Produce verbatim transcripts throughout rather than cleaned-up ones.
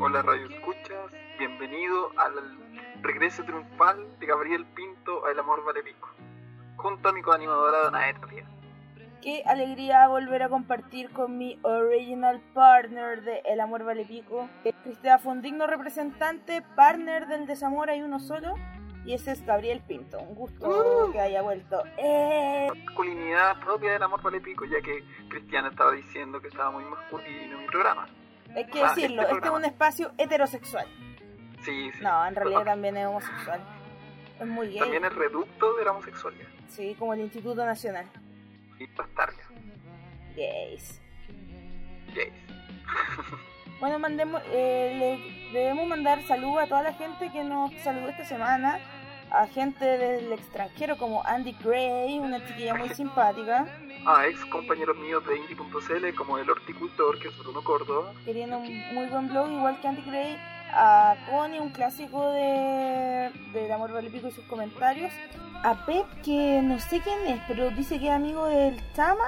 Hola Radio Escuchas, bienvenido al regreso triunfal de Gabriel Pinto a El Amor Vale Pico, junto a mi coanimadora Danae Tapia. Qué alegría volver a compartir con mi original partner de El Amor Vale Pico. Cristea fue un digno representante, partner del desamor hay uno solo, y ese es Gabriel Pinto. Un gusto uh, que haya vuelto. Eh... Masculinidad propia del Amor Vale Pico, ya que Cristiana estaba diciendo que estaba muy masculino en mi programa. Hay que ah, decirlo, este, este es un espacio heterosexual. Sí, sí. No, en realidad pero... también es homosexual. Es muy gay. También es reducto de la homosexualidad. Sí, como el Instituto Nacional. Y bastardia. Gays. Gays. Bueno, mandemos, eh, le debemos mandar saludos a toda la gente que nos saludó esta semana. A gente del extranjero como Andy Gray, una chiquilla muy simpática. A ex compañeros míos de indie punto c l como El Horticultor, que es Bruno Córdoba. Que tiene un muy buen blog, igual que Andy Gray. A Connie, un clásico de, de El Amor Vale Pico y sus comentarios. A Pep, que no sé quién es, pero dice que es amigo del Chama,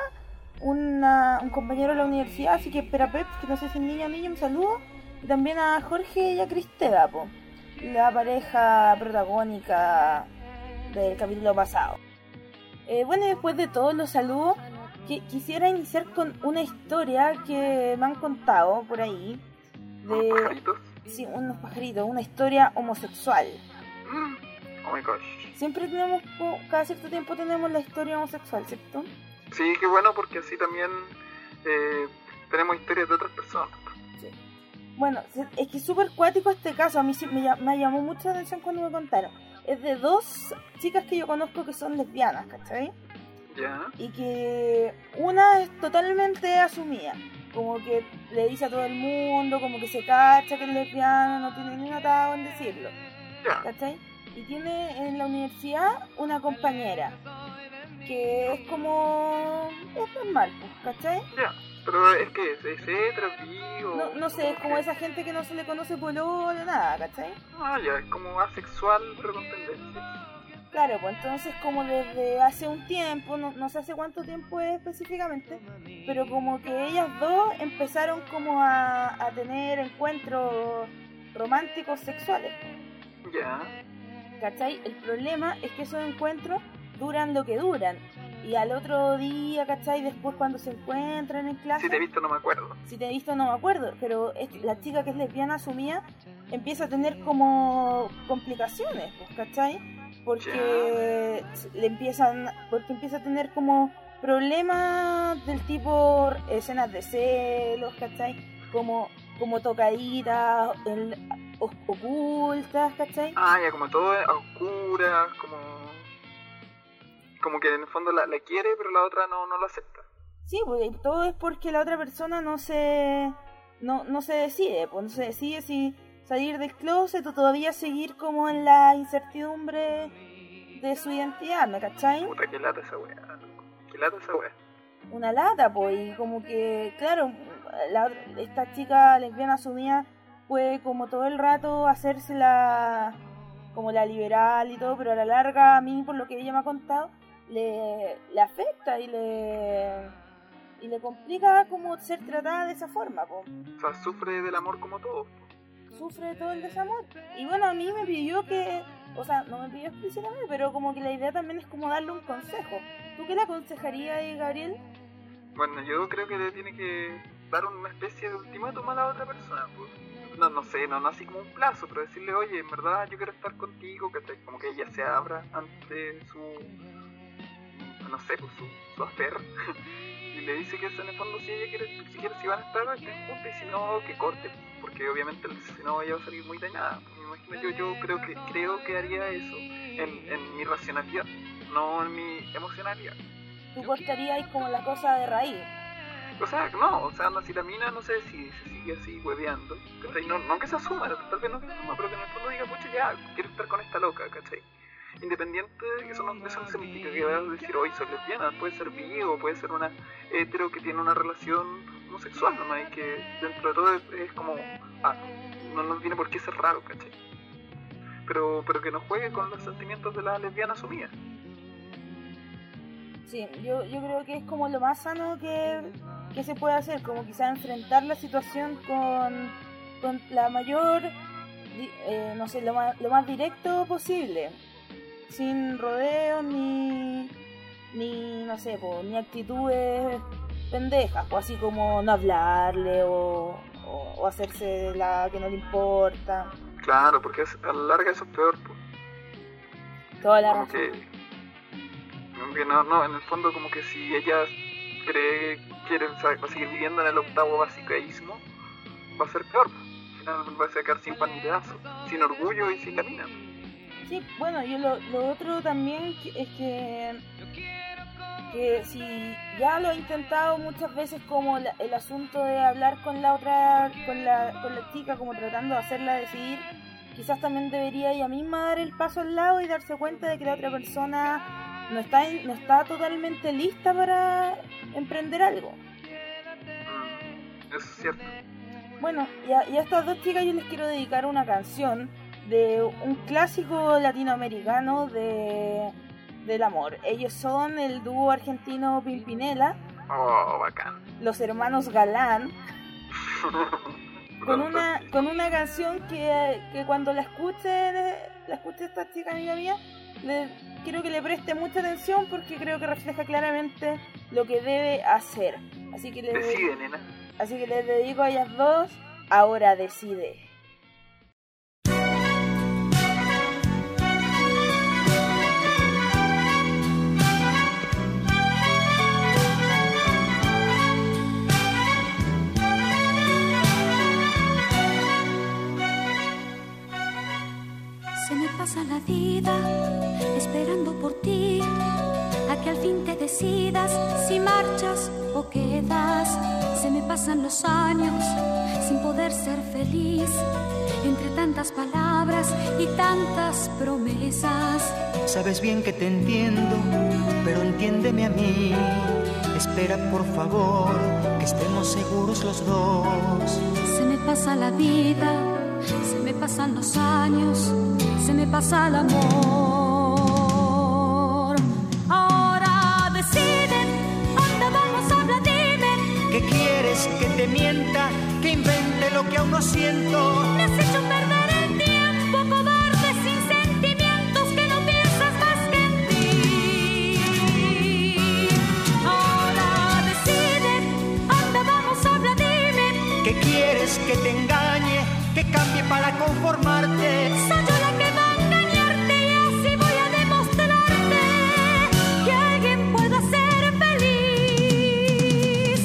una, un compañero de la universidad, así que espera Pep, que no sé si es niño o niño, un saludo. Y también a Jorge y a Cristela, po, la pareja protagónica del capítulo pasado. Eh, bueno, después de todos los saludos, que, quisiera iniciar con una historia que me han contado por ahí. De, ¿Unos pajaritos? Sí, unos pajaritos, una historia homosexual. Mm. Oh my gosh. Siempre tenemos, cada cierto tiempo tenemos la historia homosexual, ¿cierto? Sí, qué bueno, porque así también eh, tenemos historias de otras personas. Sí. Bueno, es que es súper cuático este caso, a mí me, me llamó mucho la atención cuando me contaron. Es de dos chicas que yo conozco que son lesbianas, ¿cachai? Ya. Y que una es totalmente asumida, como que le dice a todo el mundo, como que se cacha que es lesbiana, no tiene ni un atado en decirlo, ya. ¿cachai? Y tiene en la universidad una compañera que es como... es normal, ¿cachai? Ya, pero es que es, es hetero, o... No, no sé, es como esa gente que no se le conoce pololo, nada, ¿cachai? Ah, ya, es como asexual, pero con tendencias. Claro, pues entonces como desde hace un tiempo, no, no sé hace cuánto tiempo es específicamente, pero como que ellas dos empezaron como a, a tener encuentros románticos sexuales. Ya. ¿Cachai? El problema es que esos encuentros duran lo que duran. Y al otro día, ¿cachai? Después cuando se encuentran en clase... Si te he visto no me acuerdo. Si te he visto no me acuerdo, pero es, la chica que es lesbiana asumida empieza a tener como complicaciones, pues, ¿cachai? Porque yeah. le empiezan, porque empieza a tener como problemas del tipo escenas de celos, ¿cachai? Como, como tocaditas, el, ocultas, ¿cachai? Ah, ya, como todo a oscuras, como... como que en el fondo la, la quiere, pero la otra no, no lo acepta. Sí, pues todo es porque la otra persona no se no, no se decide, pues no se decide si salir del closet o todavía seguir como en la incertidumbre de su identidad, ¿me cachai? Puta, qué lata esa wea, qué lata esa wea. Una lata, pues, y como que, claro, la, esta chica lesbiana asumida puede como todo el rato hacerse la como la liberal y todo, pero a la larga a mí, por lo que ella me ha contado, le, le afecta y le y le complica como ser tratada de esa forma, po. O sea, sufre del amor como todo. Sufre de todo el desamor. Y bueno, a mí me pidió que, o sea, no me pidió explícitamente, pero como que la idea también es como darle un consejo. ¿Tú qué le aconsejarías, Gabriel? Bueno, yo creo que le tiene que dar una especie de ultimátum a la otra persona, pues. No, no sé, no, no así como un plazo, pero decirle, oye, en verdad yo quiero estar contigo, que como que ella se abra ante su, no sé, pues su, su hacer. Y le dice que en el fondo si ella quiere, si quiere, si van a estar, estén juntos, y si no, que corte, porque obviamente si no ella va a salir muy dañada. Me imagino, yo, yo creo que creo que haría eso en, en mi racionalidad, no en mi emocionalidad. ¿Tú cortarías como la cosa de raíz? O sea, no, o sea, no, si la mina, no sé, si se sigue así hueveando, ¿cachai? No, no que se asuma, tal vez no se asuma, pero que en el fondo diga, pucha, ya, quiero estar con esta loca, ¿cachai? Independiente de que eso no, eso no significa que vayas a decir, hoy soy lesbiana, puede ser bi o puede ser una hetero que tiene una relación homosexual nomás, y que dentro de todo es, es como, ah, no, no tiene por qué ser raro, ¿cachai? Pero, pero que no juegue con los sentimientos de la lesbiana asumida. Sí, yo, yo creo que es como lo más sano que, que se puede hacer, como quizá enfrentar la situación con, con la mayor, eh, no sé, lo más, lo más directo posible, sin rodeos ni, ni no sé, po, ni actitudes pendejas, o así como no hablarle o, o, o hacerse la que no le importa. Claro, porque es, a la larga eso es peor, pues. Toda la Como razón. que, como que no, no, en el fondo como que si ella cree que quiere, o sea, va a seguir viviendo en el octavo basicaísmo, va a ser peor. Al final va a sacar sin pan ni pedazo, sin orgullo y sin camina. Sí, bueno, yo lo, lo otro también es que, que si ya lo he intentado muchas veces como la, el asunto de hablar con la otra, con la, con la chica, como tratando de hacerla decidir, quizás también debería ella misma dar el paso al lado y darse cuenta de que la otra persona no está, no está totalmente lista para emprender algo. Mm, eso es cierto. Bueno, y a, y a estas dos chicas yo les quiero dedicar una canción de un clásico latinoamericano de, del amor. Ellos son el dúo argentino Pimpinela, Oh, bacán. los hermanos Galán, con una con una canción que, que cuando la escuche la escuche esta chica amiga mía, le, quiero que le preste mucha atención porque creo que refleja claramente lo que debe hacer. Así que les, Decide, nena. así que les dedico a ellas dos, Ahora Decide. Se me pasa la vida esperando por ti, a que al fin te decidas si marchas o quedas. Se me pasan los años sin poder ser feliz, entre tantas palabras y tantas promesas. Sabes bien que te entiendo, pero entiéndeme a mí. Espera por favor, que estemos seguros los dos. Se me pasa la vida, se me pasan los años, se me pasa el amor. Ahora decide, anda, vamos, habla, dime. ¿Qué quieres? ¿Que te mienta? ¿Que invente lo que aún no siento? Me has hecho perder el tiempo, cobarde, sin sentimientos, que no piensas más que en ti. Ahora decide, anda, vamos, habla, dime. ¿Qué quieres? ¿Que te engañe? ¿Que cambie para conformarte? Soy yo la que va a engañarte y así voy a demostrarte que alguien pueda ser feliz.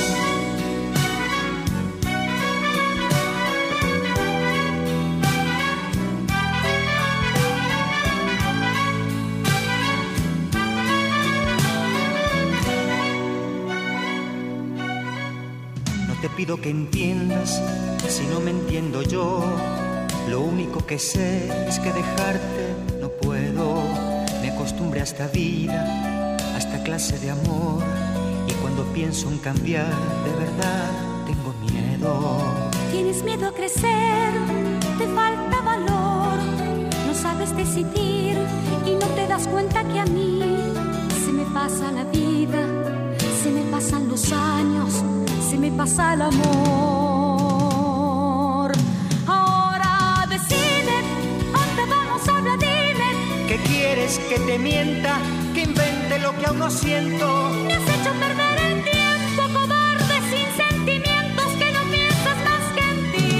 No te pido que entiendas si no me entiendo yo. Lo único que sé es que dejarte no puedo. Me acostumbré a esta vida, a esta clase de amor, y cuando pienso en cambiar, de verdad tengo miedo. Tienes miedo a crecer, te falta valor, no sabes decidir y no te das cuenta que a mí se me pasa la vida, se me pasan los años, se me pasa el amor. Ahora decide, anda, vamos, habla, dime. ¿Qué quieres? ¿Que te mienta? ¿Que invente lo que aún no siento? Me has hecho perder el tiempo, cobarde, sin sentimientos, que no piensas más que en ti.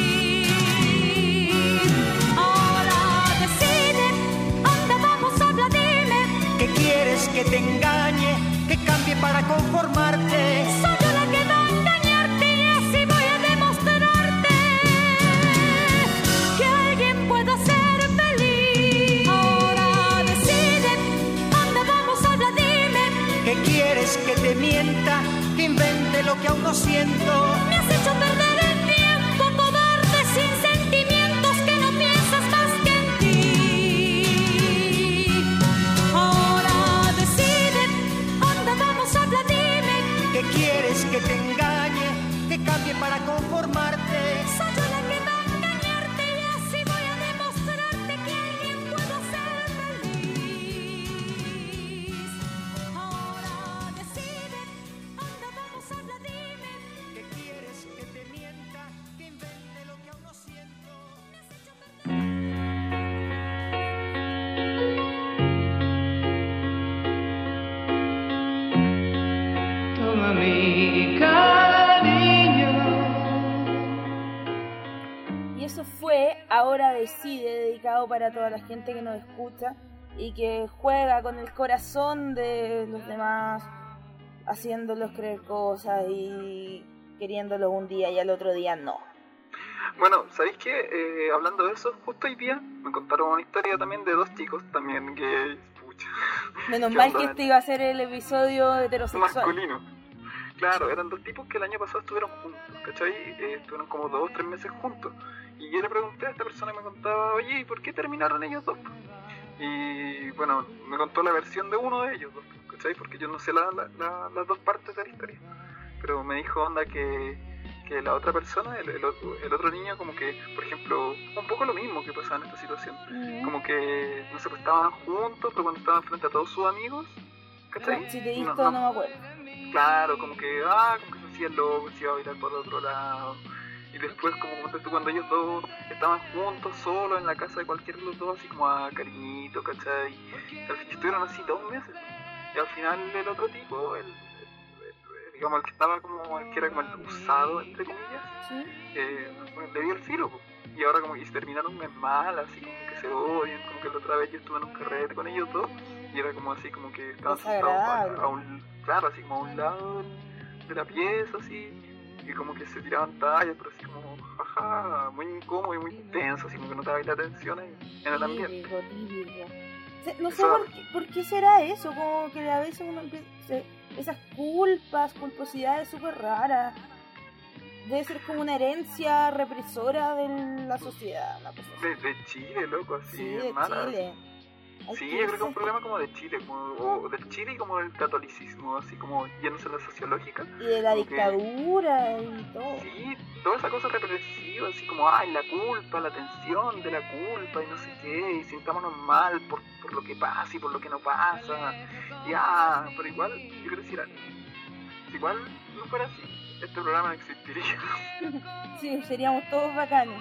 Ahora decide, anda, vamos, habla, dime. ¿Qué quieres? ¿Que te engañe? ¿Que cambie para conformarte? Soy yo la que va a engañarte y así voy a demostrarte que alguien pueda ser feliz. Ahora decide, anda, vamos, habla, dime. ¿Qué quieres? ¿Que te mienta? ¿Que invente lo que aún no siento? Me has hecho perder el tiempo, cobarde, sin sentimientos, que no piensas más que en ti. Ahora decide, anda, vamos, habla, dime. ¿Qué quieres? ¿Que te engañe? ¿Que cambie para conformarte? Soy yo la que va a engañarte y así voy a demostrarte que alguien puede ser feliz. Ahora decide, anda, vamos, habla, dime. ¿Qué quieres? fue, ahora decide, dedicado para toda la gente que nos escucha y que juega con el corazón de los demás, haciéndolos creer cosas y queriéndolos un día y al otro día no. Bueno, ¿sabéis qué? Eh, hablando de eso, justo hoy día me contaron una historia también de dos chicos también que... Pucha, menos mal que este iba a ser el episodio heterosexual. Masculino. Claro, eran dos tipos que el año pasado estuvieron juntos, ¿cachai? Eh, estuvieron como dos o tres meses juntos. Y yo le pregunté a esta persona y me contaba, oye, ¿y por qué terminaron ellos dos? Y bueno, me contó la versión de uno de ellos dos, ¿cachai? Porque yo no sé la, la, la, las dos partes de la historia. Pero me dijo, onda, que, que la otra persona, el, el, otro, el otro niño, como que, por ejemplo, un poco lo mismo que pasaba en esta situación. Mm. Como que, no sé, pues estaban juntos, pero cuando estaban frente a todos sus amigos, ¿cachai? Si te diste, no, no, no me acuerdo. Claro, como que, ah, como que se hacía loco, se iba a bailar por otro lado. Y después, como tú, cuando ellos dos estaban juntos, solos, en la casa de cualquiera de los dos, así como a cariñito, ¿cachai? Y al fin estuvieron así dos meses. Y al final el otro tipo, el, el, el, digamos, el que estaba como, el que era como el usado, entre comillas, ¿sí? eh, bueno, le dio el filo, po. Y ahora como que se terminaron un mes mal, así como que se odian, como que la otra vez yo estuve en un carrete con ellos dos, y era como así como que estaban sentados a, a un, claro, así como a un lado de la pieza, así, y como que se tiraban tallas, pero así como, jaja, muy incómodo y muy tenso, así como que no te daba la atención en, en el ambiente. Típico, típico. No sé por qué, por qué será eso, como que a veces uno empieza, esas culpas, culposidades súper raras. Debe ser como una herencia represora de la sociedad. La de, de Chile, loco, así, sí, de hermana. Chile. Hay sí, que yo creo que es un problema como de Chile, como, o del Chile y como del catolicismo, así como yéndose a la sociológica. Y de la dictadura que, y todo. Sí, toda esa cosa represiva, así como, ay, la culpa, la tensión de la culpa y no sé qué, y sintámonos mal por, por lo que pasa y por lo que no pasa. Y ah, pero igual, yo quiero decir algo. Si igual no fuera así, este programa no existiría. Sí, seríamos todos bacanes.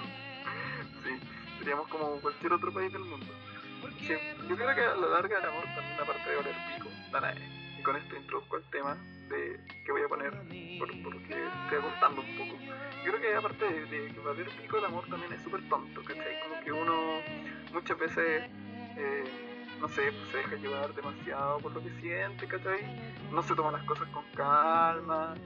Sí, seríamos como cualquier otro país del mundo. Sí, yo creo que a la larga el amor también, aparte de oler pico, Danae. Y con esto introduzco el tema de que voy a poner por, porque estoy acortando un poco. Yo creo que aparte de, de que valer pico, el amor también es súper tonto, ¿cachai? Como que uno muchas veces, eh, no sé, pues se deja llevar demasiado por lo que siente, ¿cachai? No se toman las cosas con calma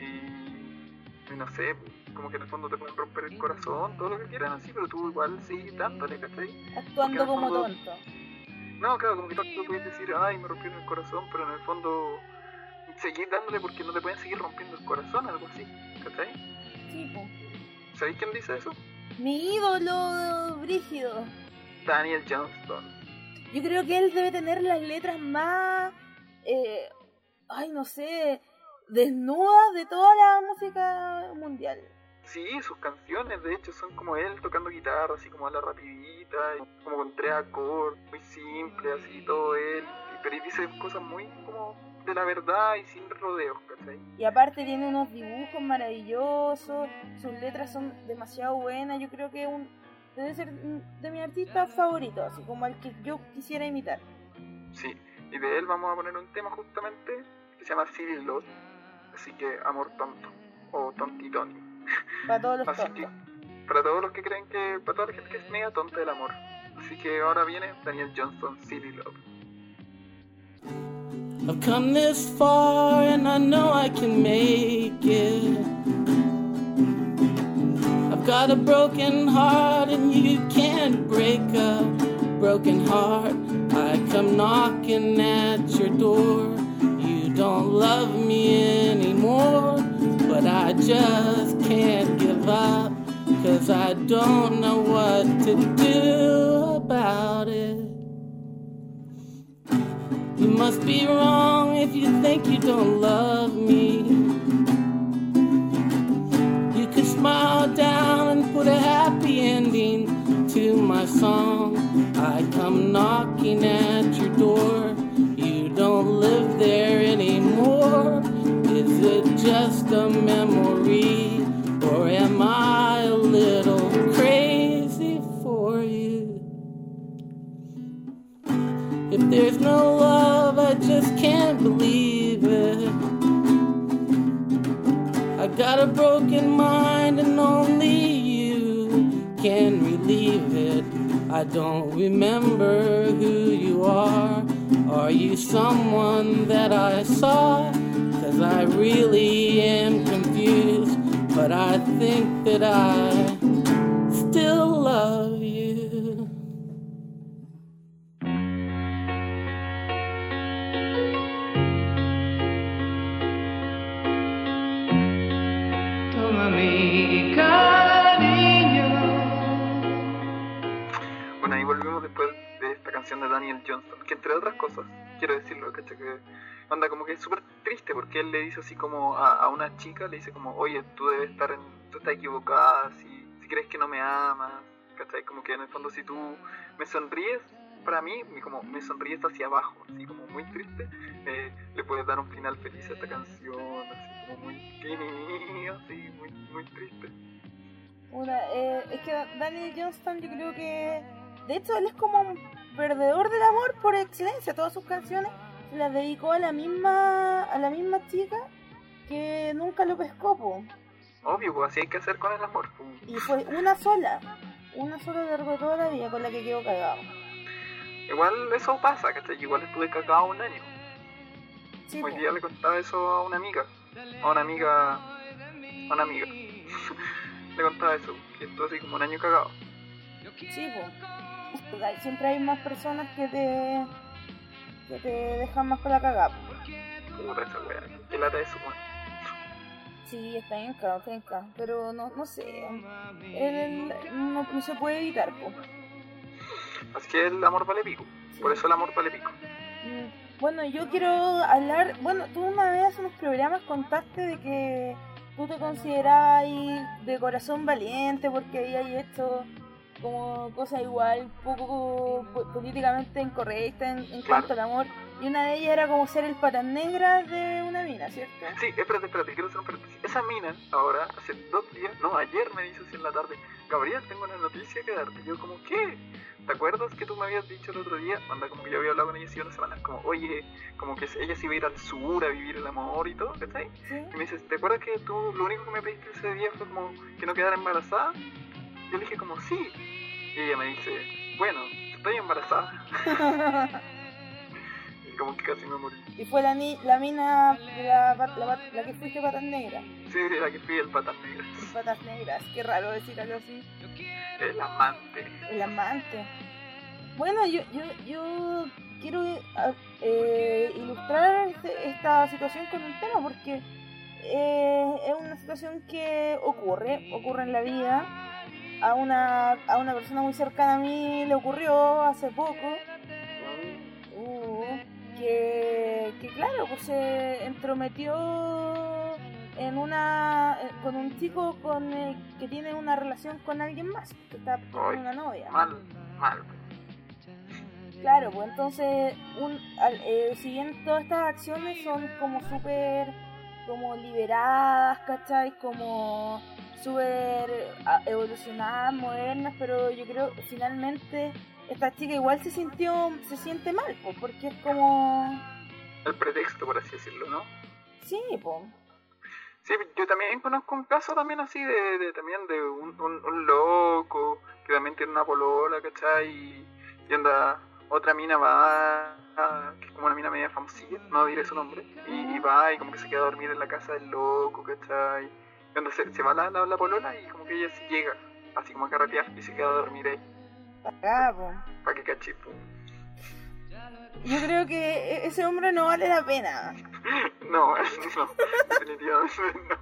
y, y no sé, como que en el fondo te pueden romper el corazón, todo lo que quieran así, pero tú igual sí, dándole, ¿cachai? Actuando como fondo, tonto. No, claro, como que tú puedes decir, ay, me rompieron el corazón, pero en el fondo seguir dándole porque no te pueden seguir rompiendo el corazón, algo así, ¿cachai? Sí, pues. ¿Sabéis quién dice eso? Mi ídolo brígido. Daniel Johnston. Yo creo que él debe tener las letras más, eh, ay, no sé, desnudas de toda la música mundial. Sí, sus canciones de hecho son como él tocando guitarra, así como a la rapidita, como con tres acordes, muy simple, así todo él, pero él dice cosas muy como de la verdad y sin rodeos, ¿cachai? Y aparte tiene unos dibujos maravillosos, sus letras son demasiado buenas, yo creo que un, debe ser de mis artistas favoritos, así como el que yo quisiera imitar. Sí, y de él vamos a poner un tema justamente que se llama Silly Love, así que amor tonto, o tontitoni. Para todos los Así tontos. que, para todos los que creen que, para toda la gente que es media tonta del amor. Así que ahora viene Daniel Johnston, Silly Love. I've come this far and I know I can make it. I've got a broken heart and you can't break a broken heart. I come knocking at your door. You don't love me anymore, but I just can't give up, 'cause I don't know what to do about it. You must be wrong if you think you don't love me. You could smile down and put a happy ending to my song. I come knocking at your door. You don't live there anymore. Is it just a memory, or am I a little crazy for you? If there's no love, I just can't believe it. I got a broken mind and only you can relieve believe it. I don't remember who you are. Are you someone that I saw? 'Cause I really am confused, but I think that I still love you. Toma mi cariño. Bueno, ahí volvimos después de esta canción de Daniel Johnston, que entre otras cosas, quiero decirlo, ¿cachai? Que anda como que es súper triste, porque él le dice así como a, a una chica, le dice como, oye, tú debes estar en, tú estás equivocada, si, si crees que no me amas, ¿cachai? Como que en el fondo si tú me sonríes, para mí, como me sonríes hacia abajo, así como muy triste, eh, le puedes dar un final feliz a esta canción, así como muy tini, así, muy, muy triste. Una, eh, es que Daniel Johnston, yo creo que, de hecho, él es como un perdedor del amor por excelencia. Todas sus canciones se las dedicó a la misma a la misma chica que nunca lo pescó, po. Obvio, pues así hay que hacer con el amor, po. Y fue una sola, una sola de toda la vida con la que quedó cagado. Igual eso pasa, ¿cachai? Igual estuve cagado un año. Sí, Hoy po. día le contaba eso a una amiga, a una amiga, a una amiga. Le contaba eso, que estuve así como un año cagado. Sí, po. Siempre hay más personas que te que te dejan más para la cagada. Puta esa wea, qué lata eso, weón. Sí, está bien caro, está bien caro, pero no, no sé, el, no, no se puede evitar, po. Así que el amor vale pico, sí. Por eso el amor vale pico. Mm, bueno, yo quiero hablar, bueno, tú una vez en unos programas contaste de que tú te considerabas de corazón valiente porque habías hecho como cosas igual poco políticamente incorrectas en, en claro. cuanto al amor, y una de ellas era como ser el patas negras de una mina, ¿cierto? Sí, espérate, espérate, quiero hacer un paréntesis. Esa mina ahora, hace dos días, no, ayer me dice así en la tarde, Gabriel, tengo una noticia que darte. Yo como, ¿qué? ¿Te acuerdas que tú me habías dicho el otro día? Anda, como que yo había hablado con ella hace una semana, como, oye, como que ella se iba a ir al sur a vivir el amor y todo, ¿cachai? ¿Sí? Y me dice, ¿te acuerdas que tú lo único que me pediste ese día fue como que no quedara embarazada? Yo le dije como, sí. Y ella me dice, bueno, estoy embarazada. Y como que casi me morí. Y fue la, ni la mina, de la, la, la que fuiste patas negras. Sí, la que fui el patas negras. El patas negras, qué raro decir algo así. El amante. El amante. Bueno, yo, yo, yo quiero eh, ilustrar este, esta situación con un tema porque eh, es una situación que ocurre, ocurre en la vida. A una, a una persona muy cercana a mí le ocurrió hace poco. Uh, que, que claro, pues se entrometió en una con un chico con el, que tiene una relación con alguien más, que está con una novia. Mal, mal. Claro, pues entonces, un, al, eh, si bien todas estas acciones son como súper como liberadas, ¿cachai? Como súper evolucionadas, modernas, pero yo creo que finalmente esta chica igual se sintió, se siente mal, po, porque es como... el pretexto, por así decirlo, ¿no? Sí, po. Sí, yo también conozco un caso también así de, de también de un, un, un loco que también tiene una polola, ¿cachai? Y, y anda, otra mina va, a, que es como una mina media famosilla, no diré su nombre, y, y va y como que se queda a dormir en la casa del loco, ¿cachai? Y cuando se, se va la, la, la polola y como que ella sí llega, así como a carretear y se queda a dormir ahí. Acá, po. Pa' que cachipo. Yo creo que ese hombre no vale la pena. No, no, definitivamente no.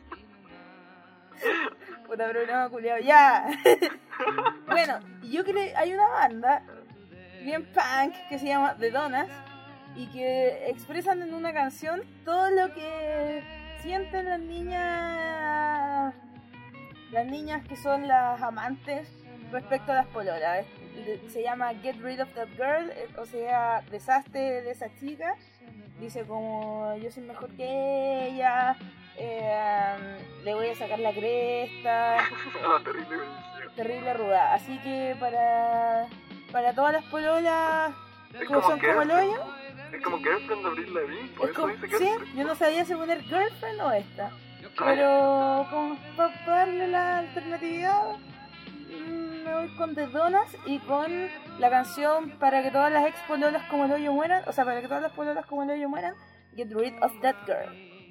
Puta programa culiao, ya. Bueno, yo creo que hay una banda bien punk que se llama The Donas y que expresan en una canción todo lo que sienten las niñas, las niñas que son las amantes respecto a las pololas. Se llama Get Rid of That Girl, o sea, deshazte de esa chica. Dice como, yo soy mejor que ella, eh, le voy a sacar la cresta. Oh, terrible bendición. Terrible ruda. Así que para para todas las pololas es que como son como el hoyo. Es como Girlfriend de Avril Lavigne, por Es eso como, dice sí, Girlfriend. yo no sabía si poner Girlfriend o esta. Pero como para darle la alternatividad, mmm, me voy con The Donas y con la canción Para que todas las ex pololas como el hoyo mueran, o sea, para que todas las pololas como el hoyo mueran, Get Rid of That Girl.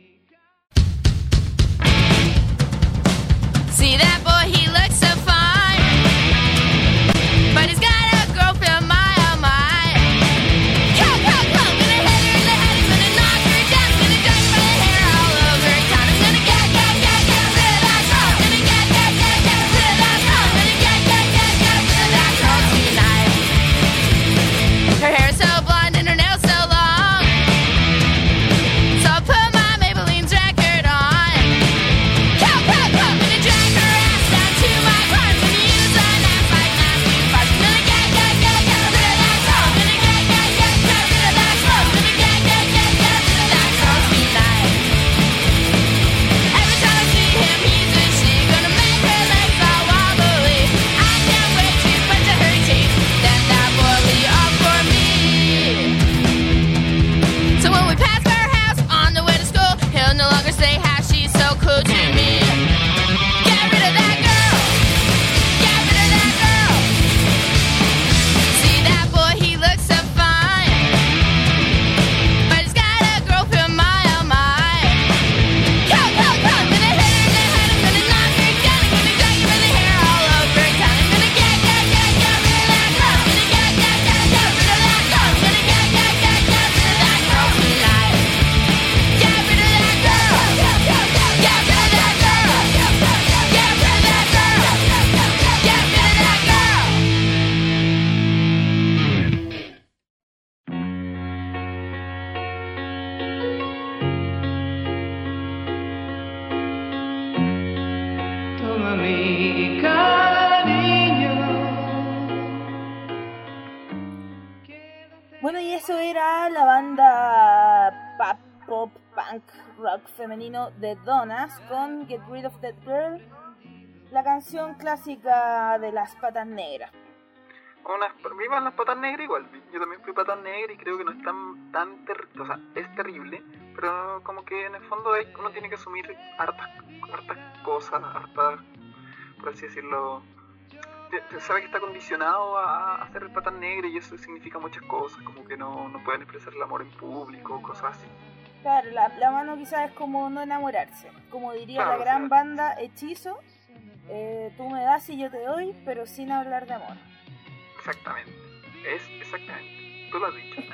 See that boy, he looks so fine, but he's got a girlfriend, my oh my. Come, come, come, gonna hit her in the head, I'm gonna knock her down, gonna drag her by the hair all over town. I'm gonna get, get, get, get rid of that girl, gonna get, get, get, get rid of that girl, gonna get, get, get, get rid of that girl tonight. Her hair's so blonde and her nails so long, so I put my Maybelline's record on. Come, come, come, gonna drag her ass down to my car, gonna use an ass like nasty farts. I'm gonna get, get, get, get rid of that girl, gonna get, get, get, get rid of that girl, gonna get, get, get, get rid of that girl tonight. Every time I see him, he's a she, gonna make her legs all wobbly. I can't wait to punch at her teeth, then that boily all for me. So when we pass her house on the way to school, he'll no longer say how she's so cool to me. Get rid of that girl, get rid of that girl. See that boy, he looks so fine, but he's got a girlfriend, my oh my. Come, come, come, gonna hit her in the head, I'm gonna knock her down, I'm gonna drag her by the hair all over town. I'm gonna get, get, get, get rid of that girl, gonna get, get, get, get rid of that girl, gonna get, get, get, get rid of that girl tonight. Get rid of that girl, get rid of that girl, get rid of that girl, get rid of that girl. Toma mi cariño. Bueno, y eso era la banda pop, pop, punk, rock femenino The Donas con Get Rid of That Girl, la canción clásica de las patas negras. Unas, vivan las patas negras igual. Yo también fui patas negras y creo que no es tan, tan terrible. O sea, es terrible, pero como que en el fondo hay, uno tiene que asumir hartas, hartas cosas, hartas, por así decirlo. Se sabe que está condicionado a, a ser patas negras y eso significa muchas cosas, como que no, no pueden expresar el amor en público, cosas así. Claro, la, la mano quizás es como no enamorarse, como diría Claro, la gran o sea. banda Hechizo, eh, tú me das y yo te doy, pero sin hablar de amor. Exactamente, es exactamente, tú lo has dicho.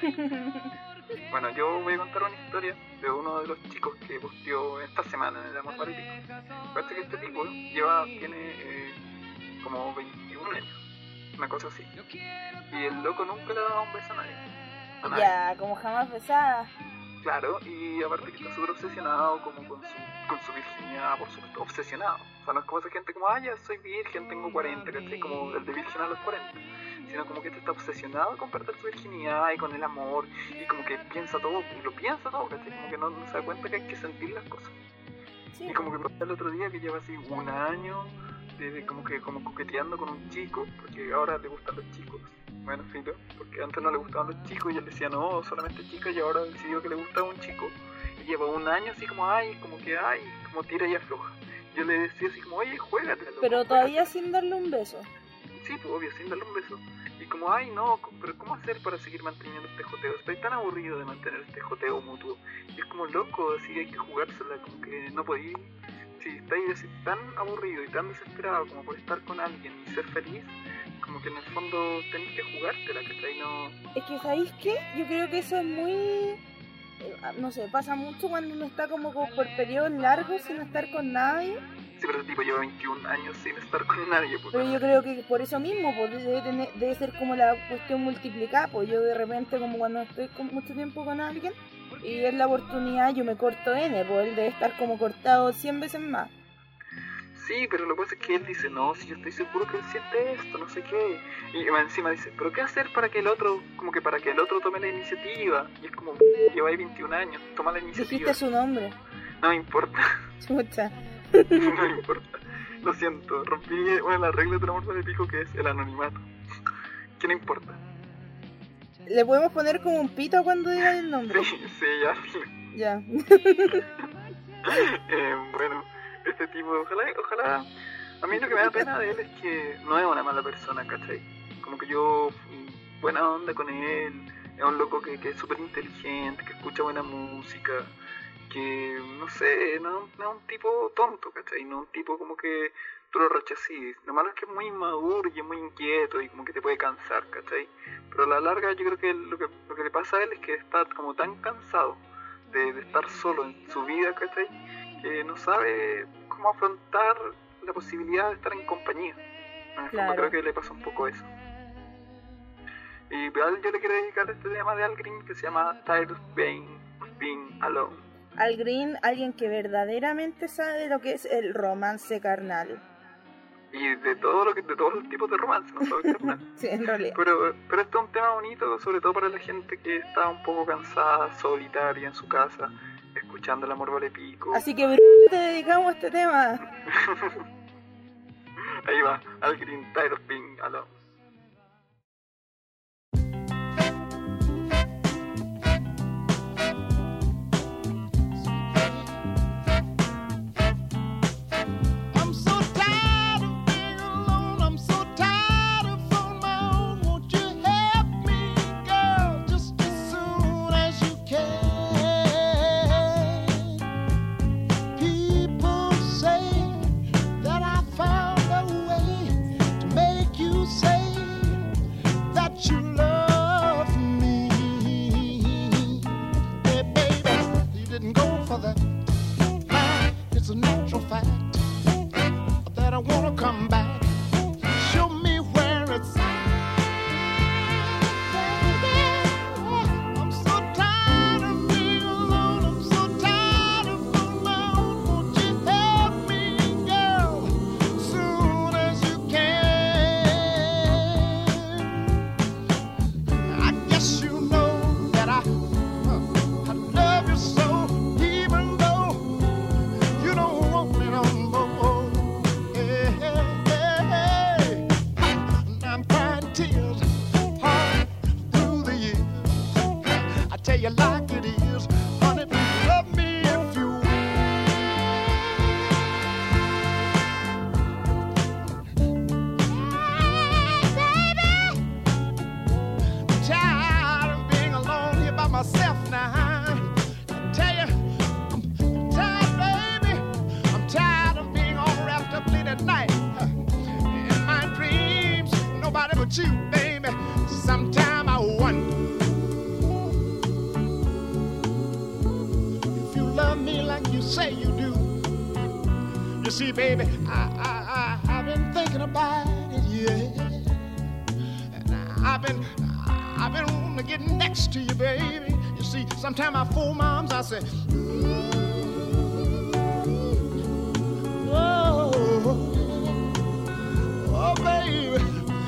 Bueno, yo voy a contar una historia de uno de los chicos que posteó esta semana en el Amor Paralítico. Parece que este tipo lleva, tiene eh, como veintiún años, una cosa así. Y el loco nunca le ha dado un beso a nadie. A nadie. Ya, como jamás besada. Claro, y aparte que está súper obsesionado como con su, con su virginidad, por supuesto, obsesionado. O sea, no es como esa gente como, ah, ya soy virgen, tengo cuarenta, ¿cachai? Como el de virgen a los cuarenta. Sino como que este está obsesionado con perder su virginidad y con el amor, y como que piensa todo, y lo piensa todo, ¿cachai? Como que no, no se da cuenta que hay que sentir las cosas. Sí. Y como que pasó el otro día que lleva así un año de, de como que como coqueteando con un chico, porque ahora le gustan los chicos. Bueno, filo, porque antes no le gustaban los chicos y él decía no, solamente chicas, y ahora decidió que le gustaba un chico. Y lleva un año así como, ay, como que, ay, como tira y afloja. Yo le decía así como, oye, juégatelo. Pero todavía sin darle un beso. Sí, pues obvio, sin darle un beso. Y como, ay, no, pero ¿cómo hacer para seguir manteniendo este joteo? Estoy tan aburrido de mantener este joteo mutuo. Y es como loco, así hay que jugársela, como que no podí. Si estáis así tan aburrido y tan desesperado como por estar con alguien y ser feliz, como que en el fondo tenéis que jugártela, ¿cachai? No... Es que, ¿sabéis qué? Yo creo que eso es muy... eh, No sé, pasa mucho cuando uno está como por periodos largos sin estar con nadie. Sí, pero ese tipo lleva veintiún años sin estar con nadie, pues. Pero yo creo que por eso mismo, pues, debe, tener, debe ser como la cuestión multiplicada. Pues yo de repente, como cuando estoy con mucho tiempo con alguien y es la oportunidad, yo me corto N, pues él debe estar como cortado cien veces más. Sí, pero lo que pasa es que él dice, no, si yo estoy seguro que él siente esto, no sé qué. Y encima dice, pero ¿qué hacer para que el otro, como que para que el otro tome la iniciativa? Y es como, lleva ahí veintiún años, toma la iniciativa. Dijiste su nombre. No me importa. Chucha. No me importa. Lo siento, rompí una de las reglas del amor paralítico, que es el anonimato. ¿Qué no importa? ¿Le podemos poner como un pito cuando diga el nombre? Sí, sí, ya, sí. Ya. eh, bueno, este tipo, ojalá, ojalá, A mí lo que me da pena de él es que no es una mala persona, ¿cachai? Como que yo, buena onda con él, es un loco que, que es súper inteligente, que escucha buena música, que, no sé, no, no es un tipo tonto, ¿cachai? No es un tipo como que tú lo rechacís. Lo malo es que es muy inmaduro y es muy inquieto y como que te puede cansar, ¿cachai? Pero a la larga yo creo que lo que, lo que le pasa a él es que está como tan cansado de, de estar solo en su vida, ¿cachai? Que no sabe cómo afrontar la posibilidad de estar en compañía. En el Claro. fondo creo que le pasa un poco eso. Y igual yo le quiero dedicar este tema de Al Green que se llama Tired of Being, of being Alone. Al Green, alguien que verdaderamente sabe lo que es el romance carnal. Y de todo lo que, de todos los tipos de romance, no solo carnal. Sí, en realidad. Pero, pero este es un tema bonito, sobre todo para la gente que está un poco cansada, solitaria en su casa, escuchando el amor vale pico. Así que, br- te dedicamos este tema. Ahí va, Al Green, Tired of Being Alone. I'm so tired of being alone. I'm so tired of on my own. Won't you help me, girl, just as soon as you can? People say that I found a way to make you say that you love me. Hey, baby, you didn't go for that. It's a natural fact that I wanna come back. Show me where it's at. I'm so tired of being alone. I'm so tired of on my own. Won't you help me, girl, soon as you can? I guess you know that I, uh, I love you so, even though you don't want me no more. Hey, hey, hey. And I'm crying tears all through the years. I tell you like it is, honey, love me if you will. Baby, I'm tired of being alone here by myself now. I tell you, I'm tired, baby. I'm tired of being all wrapped up late at night. In my dreams, nobody but you, baby. Sometime I wonder if you love me like you say you do. You see, baby, I, I, I, I've been thinking about it, yeah. And I've been, I've been wanting to get next to you, baby. You see, sometimes I fool my arms, I say, oh, oh, baby.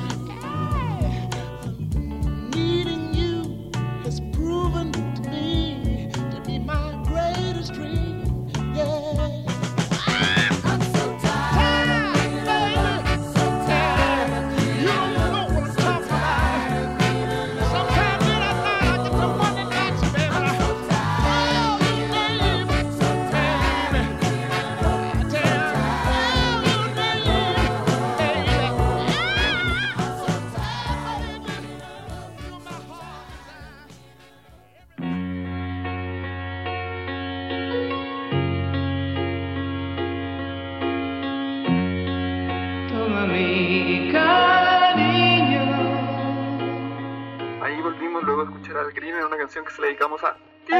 Needing you has proven to me to be my greatest dream. Yeah. I'm so tired, baby. So tired. You don't know what I'm talking about. Sometimes in that night I get to wondering about you, baby. Oh, you baby. So tired. I tell you, oh, you baby. Baby. I'm so tired, baby. You're my heart desire. Toma mi cariño. Ahí volvimos luego a escuchar Al Green en una canción que se le dedicamos a...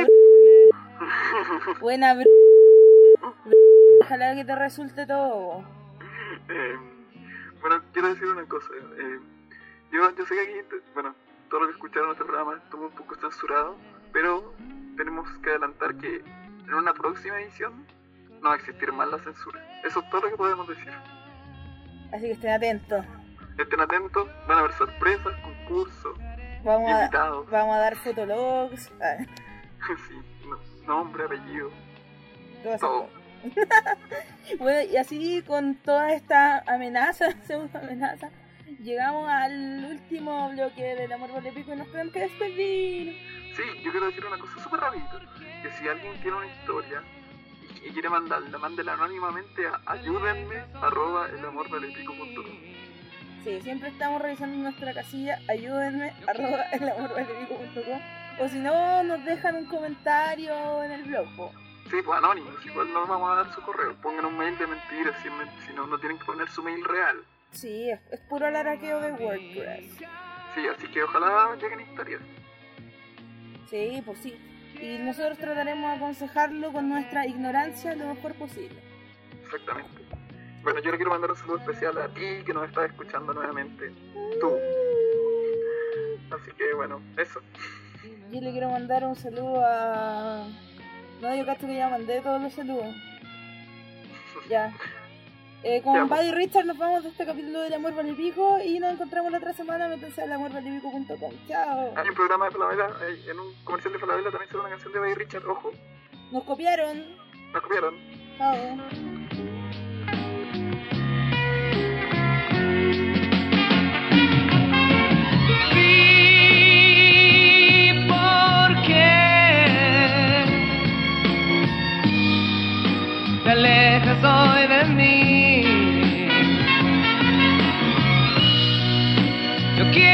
Buena, br- ojalá que te resulte todo. Eh, bueno, quiero decir una cosa. Eh, yo, yo sé que aquí, te- bueno, todo lo que escucharon en este programa estuvo un poco censurado, pero tenemos que adelantar que en una próxima edición no va a existir más la censura. Eso es todo lo que podemos decir. Así que estén atentos. Estén atentos, van a haber sorpresas, concursos, Vamos a, invitados. vamos a dar fotologs. Ah, Sí, no- nombre, apellido, todo eso. todo. Bueno, y así con toda esta amenaza, pseudo amenaza, llegamos al último bloque del Amor Vale Pico y nos tenemos que despedir. Sí, yo quiero decir una cosa súper rápida, que si alguien tiene una historia y y quiere mandarla, mándela anónimamente a ayúdenme arroba elamorvalepico punto com. Sí, siempre estamos revisando nuestra casilla ayúdenme arroba elamorvalepico punto com, o si no nos dejan un comentario en el blog, po. Sí, pues anónimos, igual no vamos a dar su correo, pongan un mail de mentiras, si, men- si no, no tienen que poner su mail real. Sí, es, es puro alaraqueo de WordPress. Sí, así que ojalá lleguen historias. Sí, pues sí. Y nosotros trataremos de aconsejarlo con nuestra ignorancia lo mejor posible. Exactamente. Bueno, yo le quiero mandar un saludo especial a ti que nos estás escuchando nuevamente. Tú. Así que bueno, eso. Yo le quiero mandar un saludo a... No, yo cacho que ya mandé todos los saludos. Ya. Eh, con Ya, Buddy Richard nos vamos de este capítulo del Amor Vale Pico y nos encontramos la otra semana. Métanse a el amor vale pico punto com. Chao. Hay un programa de Falabella, hay- en un comercial de Falabella también se ve una canción de Buddy Richard, ojo, Nos copiaron. nos copiaron. Chao. Vi porque te alejas hoy de mí. Yo quiero